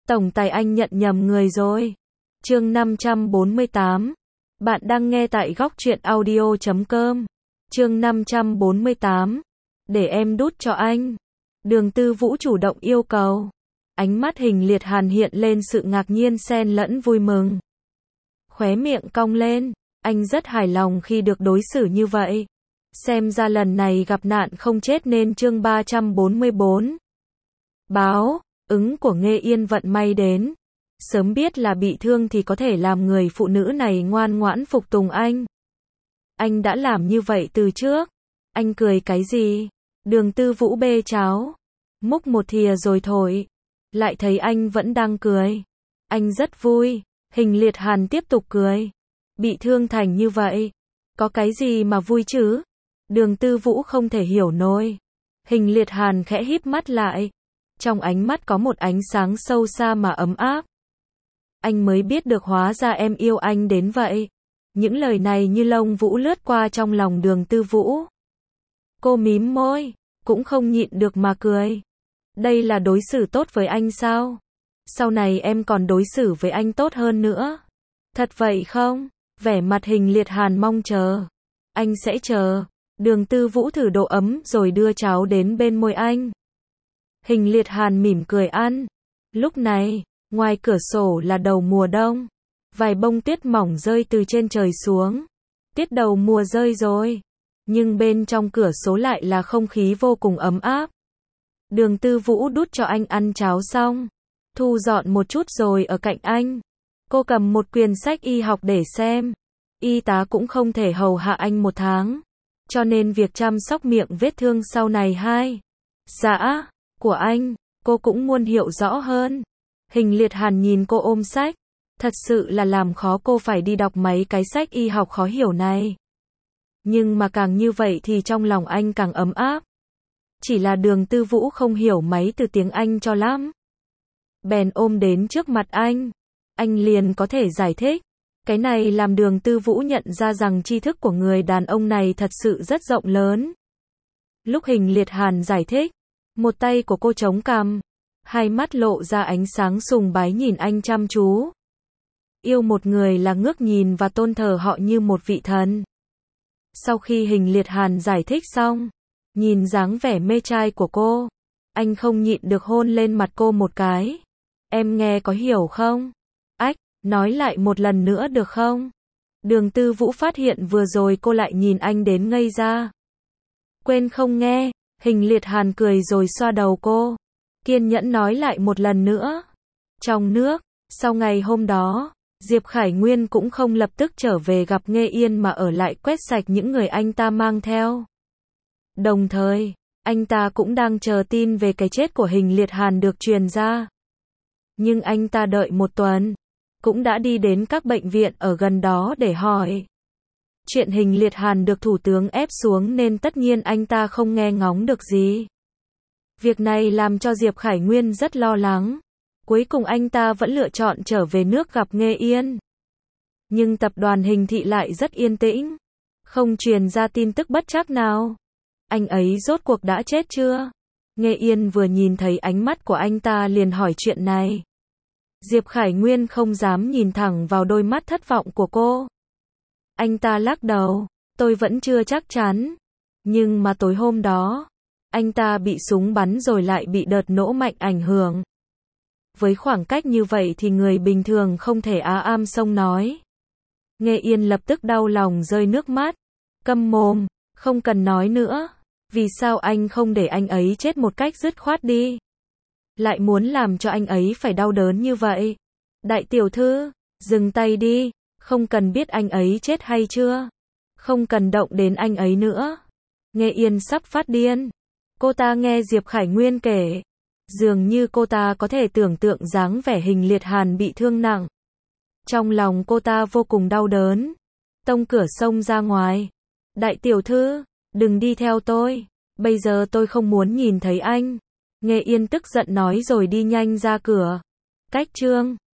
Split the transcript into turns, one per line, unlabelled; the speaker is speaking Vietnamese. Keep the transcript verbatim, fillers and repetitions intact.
Tổng tài anh nhận nhầm người rồi. Chương năm trăm bốn mươi tám. Bạn đang nghe tại góc truyện audio chấm com. Chương năm trăm bốn mươi tám. Để em đút cho anh. Đường Tư Vũ chủ động yêu cầu. Ánh mắt Hình Liệt Hàn hiện lên sự ngạc nhiên xen lẫn vui mừng. Khóe miệng cong lên, anh rất hài lòng khi được đối xử như vậy. Xem ra lần này gặp nạn không chết nên chương ba trăm bốn mươi bốn. Báo, ứng của Nghê Yên vận may đến. Sớm biết là bị thương thì có thể làm người phụ nữ này ngoan ngoãn phục tùng anh. Anh đã làm như vậy từ trước. Anh cười cái gì? Đường Tư Vũ bê cháo, múc một thìa rồi thổi. Lại thấy anh vẫn đang cười. Anh rất vui. Hình Liệt Hàn tiếp tục cười. Bị thương thành như vậy, có cái gì mà vui chứ? Đường Tư Vũ không thể hiểu nổi. Hình Liệt Hàn khẽ híp mắt lại. Trong ánh mắt có một ánh sáng sâu xa mà ấm áp. Anh mới biết được hóa ra em yêu anh đến vậy. Những lời này như lông vũ lướt qua trong lòng Đường Tư Vũ. Cô mím môi, cũng không nhịn được mà cười. Đây là đối xử tốt với anh sao? Sau này em còn đối xử với anh tốt hơn nữa. Thật vậy không? Vẻ mặt Hình Liệt Hàn mong chờ. Anh sẽ chờ. Đường Tư Vũ thử độ ấm rồi đưa cháo đến bên môi anh. Hình Liệt Hàn mỉm cười ăn. Lúc này, ngoài cửa sổ là đầu mùa đông. Vài bông tuyết mỏng rơi từ trên trời xuống. Tiết đầu mùa rơi rồi. Nhưng bên trong cửa sổ lại là không khí vô cùng ấm áp. Đường Tư Vũ đút cho anh ăn cháo xong. Thu dọn một chút rồi ở cạnh anh. Cô cầm một quyển sách y học để xem. Y tá cũng không thể hầu hạ anh một tháng. Cho nên việc chăm sóc miệng vết thương sau này hai. Dạ, của anh, cô cũng muốn hiểu rõ hơn. Hình Liệt Hàn nhìn cô ôm sách. Thật sự là làm khó cô phải đi đọc mấy cái sách y học khó hiểu này. Nhưng mà càng như vậy thì trong lòng anh càng ấm áp. Chỉ là Đường Tư Vũ không hiểu mấy từ tiếng Anh cho lắm. Bèn ôm đến trước mặt anh. Anh liền có thể giải thích. Cái này làm Đường Tư Vũ nhận ra rằng tri thức của người đàn ông này thật sự rất rộng lớn. Lúc Hình Liệt Hàn giải thích, một tay của cô chống cằm, hai mắt lộ ra ánh sáng sùng bái nhìn anh chăm chú. Yêu một người là ngước nhìn và tôn thờ họ như một vị thần. Sau khi Hình Liệt Hàn giải thích xong, nhìn dáng vẻ mê trai của cô, anh không nhịn được hôn lên mặt cô một cái. Em nghe có hiểu không? Ách, nói lại một lần nữa được không? Đường Tư Vũ phát hiện vừa rồi cô lại nhìn anh đến ngây ra. Quên không nghe, Hình Liệt Hàn cười rồi xoa đầu cô. Kiên nhẫn nói lại một lần nữa. Trong nước, sau ngày hôm đó, Diệp Khải Nguyên cũng không lập tức trở về gặp Nghê Yên mà ở lại quét sạch những người anh ta mang theo. Đồng thời, anh ta cũng đang chờ tin về cái chết của Hình Liệt Hàn được truyền ra. Nhưng anh ta đợi một tuần, cũng đã đi đến các bệnh viện ở gần đó để hỏi. Chuyện Hình Liệt Hàn được thủ tướng ép xuống nên tất nhiên anh ta không nghe ngóng được gì. Việc này làm cho Diệp Khải Nguyên rất lo lắng. Cuối cùng anh ta vẫn lựa chọn trở về nước gặp Nghê Yên. Nhưng tập đoàn Hình Thị lại rất yên tĩnh, không truyền ra tin tức bất trắc nào. Anh ấy rốt cuộc đã chết chưa? Nghê Yên vừa nhìn thấy ánh mắt của anh ta liền hỏi chuyện này. Diệp Khải Nguyên không dám nhìn thẳng vào đôi mắt thất vọng của cô. Anh ta lắc đầu, tôi vẫn chưa chắc chắn. Nhưng mà tối hôm đó, anh ta bị súng bắn rồi lại bị đợt nổ mạnh ảnh hưởng. Với khoảng cách như vậy thì người bình thường không thể á am sông nói. Nghê Yên lập tức đau lòng rơi nước mắt. Câm mồm, không cần nói nữa. Vì sao anh không để anh ấy chết một cách dứt khoát đi? Lại muốn làm cho anh ấy phải đau đớn như vậy? Đại tiểu thư, dừng tay đi, không cần biết anh ấy chết hay chưa. Không cần động đến anh ấy nữa. Nghê Yên sắp phát điên. Cô ta nghe Diệp Khải Nguyên kể. Dường như cô ta có thể tưởng tượng dáng vẻ Hình Liệt Hàn bị thương nặng. Trong lòng cô ta vô cùng đau đớn. Tông cửa xông ra ngoài. Đại tiểu thư, đừng đi theo tôi. Bây giờ tôi không muốn nhìn thấy anh. Nghê Yên tức giận nói rồi đi nhanh ra cửa. Cách chương